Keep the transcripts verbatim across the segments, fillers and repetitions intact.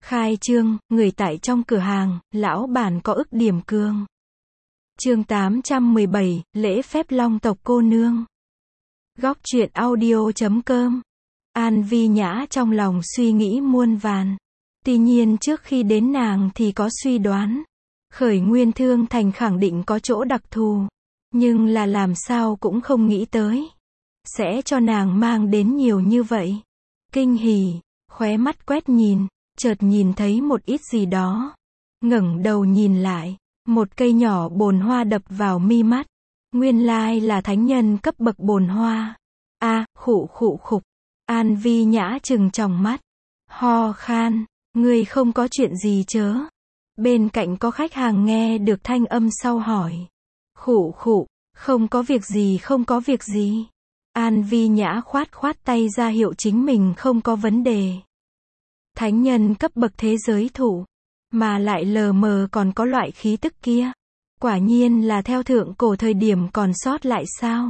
Khai trương, người tại trong cửa hàng, lão bản có ức điểm cương. Chương tám trăm mười bảy, lễ phép long tộc cô nương. Góc truyện audio chấm com. An Vi Nhã trong lòng suy nghĩ muôn vàn. Tuy nhiên trước khi đến nàng thì có suy đoán. Khởi Nguyên Thương Thành khẳng định có chỗ đặc thù. Nhưng là làm sao cũng không nghĩ tới. Sẽ cho nàng mang đến nhiều như vậy. Kinh hỉ, khóe mắt quét nhìn, chợt nhìn thấy một ít gì đó. Ngẩng đầu nhìn lại, một cây nhỏ bồn hoa đập vào mi mắt. Nguyên lai là thánh nhân cấp bậc bồn hoa. A, khụ khụ khục. An Vi Nhã trừng tròng mắt. Ho khan, ngươi không có chuyện gì chớ. Bên cạnh có khách hàng nghe được thanh âm sau hỏi. Khụ khụ, không có việc gì không có việc gì. An Vi Nhã khoát khoát tay ra hiệu chính mình không có vấn đề. Thánh nhân cấp bậc thế giới thủ, mà lại lờ mờ còn có loại khí tức kia. Quả nhiên là theo thượng cổ thời điểm còn sót lại sao?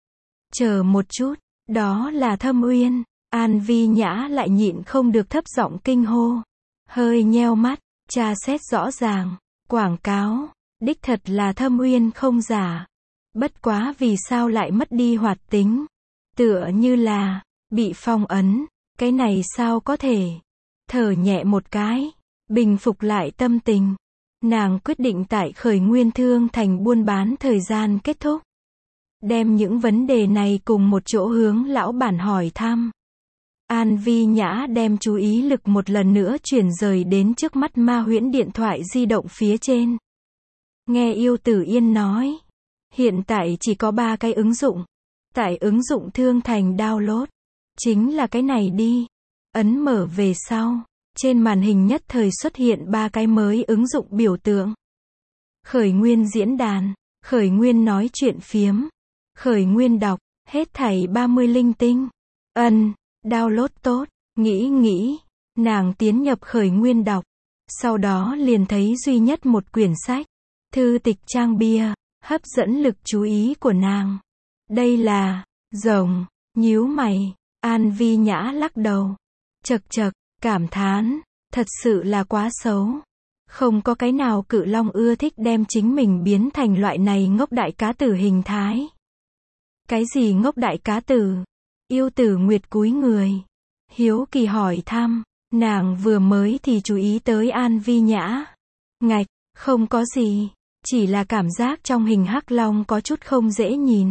Chờ một chút, đó là Thâm Uyên. An Vi Nhã lại nhịn không được thấp giọng kinh hô. Hơi nheo mắt, tra xét rõ ràng, quảng cáo, đích thật là Thâm Uyên không giả. Bất quá vì sao lại mất đi hoạt tính? Tựa như là bị phong ấn, cái này sao có thể? Thở nhẹ một cái, bình phục lại tâm tình. Nàng quyết định tại Khởi Nguyên Thương Thành buôn bán thời gian kết thúc. Đem những vấn đề này cùng một chỗ hướng lão bản hỏi thăm. An Vi Nhã đem chú ý lực một lần nữa chuyển rời đến trước mắt ma huyễn điện thoại di động phía trên. Nghe Yêu Tử Yên nói, hiện tại chỉ có ba cái ứng dụng. Tại ứng dụng Thương Thành download, chính là cái này đi. Ấn mở về sau, trên màn hình nhất thời xuất hiện ba cái mới ứng dụng biểu tượng. Khởi Nguyên diễn đàn, Khởi Nguyên nói chuyện phiếm, Khởi Nguyên đọc, hết thảy ba mươi linh tinh. Ân, download tốt, nghĩ nghĩ, nàng tiến nhập Khởi Nguyên đọc. Sau đó liền thấy duy nhất một quyển sách, thư tịch trang bìa, hấp dẫn lực chú ý của nàng. Đây là, rồng, nhíu mày, An Vi Nhã lắc đầu. Chật chật, cảm thán, thật sự là quá xấu. Không có cái nào cự long ưa thích đem chính mình biến thành loại này ngốc đại cá tử hình thái. Cái gì ngốc đại cá tử? Yêu Tử Nguyệt cúi người, hiếu kỳ hỏi thăm. Nàng vừa mới thì chú ý tới An Vi Nhã. Ngạch, không có gì, chỉ là cảm giác trong hình hắc long có chút không dễ nhìn.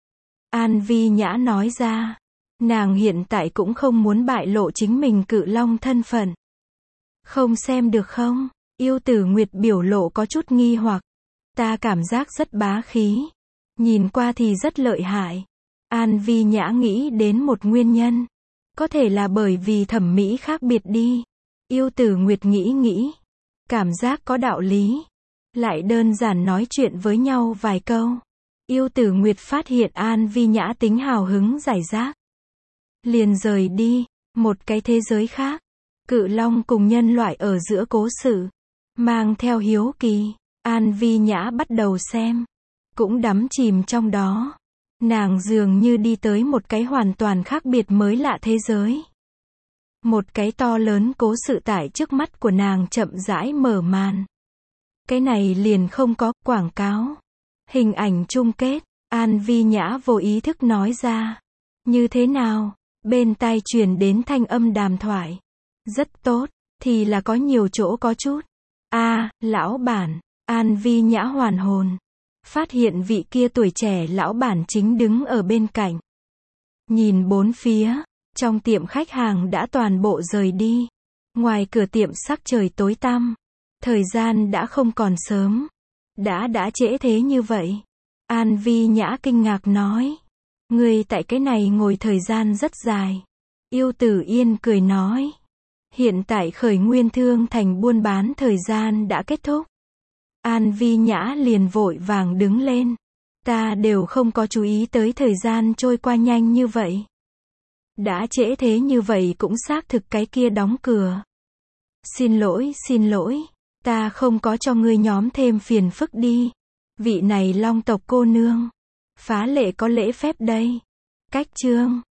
An Vi Nhã nói ra, nàng hiện tại cũng không muốn bại lộ chính mình cự long thân phận. Không xem được không? Yêu Tử Nguyệt biểu lộ có chút nghi hoặc. Ta cảm giác rất bá khí. Nhìn qua thì rất lợi hại. An Vi Nhã nghĩ đến một nguyên nhân. Có thể là bởi vì thẩm mỹ khác biệt đi. Yêu Tử Nguyệt nghĩ nghĩ. Cảm giác có đạo lý. Lại đơn giản nói chuyện với nhau vài câu. Yêu Tử Nguyệt phát hiện An Vi Nhã tính hào hứng giải rác. Liền rời đi, một cái thế giới khác. Cự long cùng nhân loại ở giữa cố sự. Mang theo hiếu kỳ, An Vi Nhã bắt đầu xem. Cũng đắm chìm trong đó. Nàng dường như đi tới một cái hoàn toàn khác biệt mới lạ thế giới. Một cái to lớn cố sự tại trước mắt của nàng chậm rãi mở màn. Cái này liền không có quảng cáo. Hình ảnh chung kết, An Vi Nhã vô ý thức nói ra. Như thế nào? Bên tai truyền đến thanh âm đàm thoại. Rất tốt, thì là có nhiều chỗ có chút. A, à, lão bản, An Vi Nhã hoàn hồn. Phát hiện vị kia tuổi trẻ lão bản chính đứng ở bên cạnh. Nhìn bốn phía, trong tiệm khách hàng đã toàn bộ rời đi. Ngoài cửa tiệm sắc trời tối tăm. Thời gian đã không còn sớm. Đã đã trễ thế như vậy. An Vi Nhã kinh ngạc nói. Người tại cái này ngồi thời gian rất dài. Yêu Tử Yên cười nói. Hiện tại Khởi Nguyên Thương Thành buôn bán thời gian đã kết thúc. An Vi Nhã liền vội vàng đứng lên. Ta đều không có chú ý tới thời gian trôi qua nhanh như vậy. Đã trễ thế như vậy cũng xác thực cái kia đóng cửa. Xin lỗi, xin lỗi. Ta không có cho ngươi nhóm thêm phiền phức đi. Vị này long tộc cô nương. Phá lệ có lễ phép đây. Cách chương.